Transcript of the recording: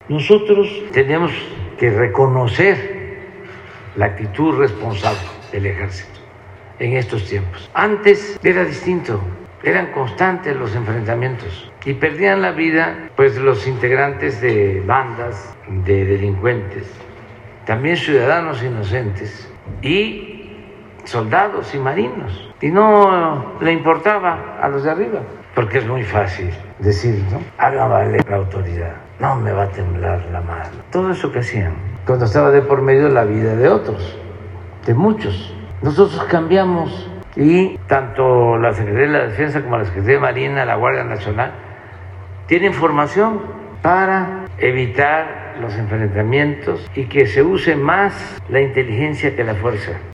Nosotros tenemos que reconocer la actitud responsable del ejército en estos tiempos. Antes era distinto, eran constantes los enfrentamientos y perdían la vida pues los integrantes de bandas de delincuentes, también ciudadanos inocentes y soldados y marinos, y no le importaba a los de arriba, porque es muy fácil decir, ¿no? Haga valer la autoridad, no me va a temblar la mano. Todo eso que hacían cuando estaba de por medio la vida de otros, de muchos. Nosotros cambiamos y tanto la Secretaría de la Defensa como la Secretaría de Marina, la Guardia Nacional, tienen formación para evitar los enfrentamientos y que se use más la inteligencia que la fuerza.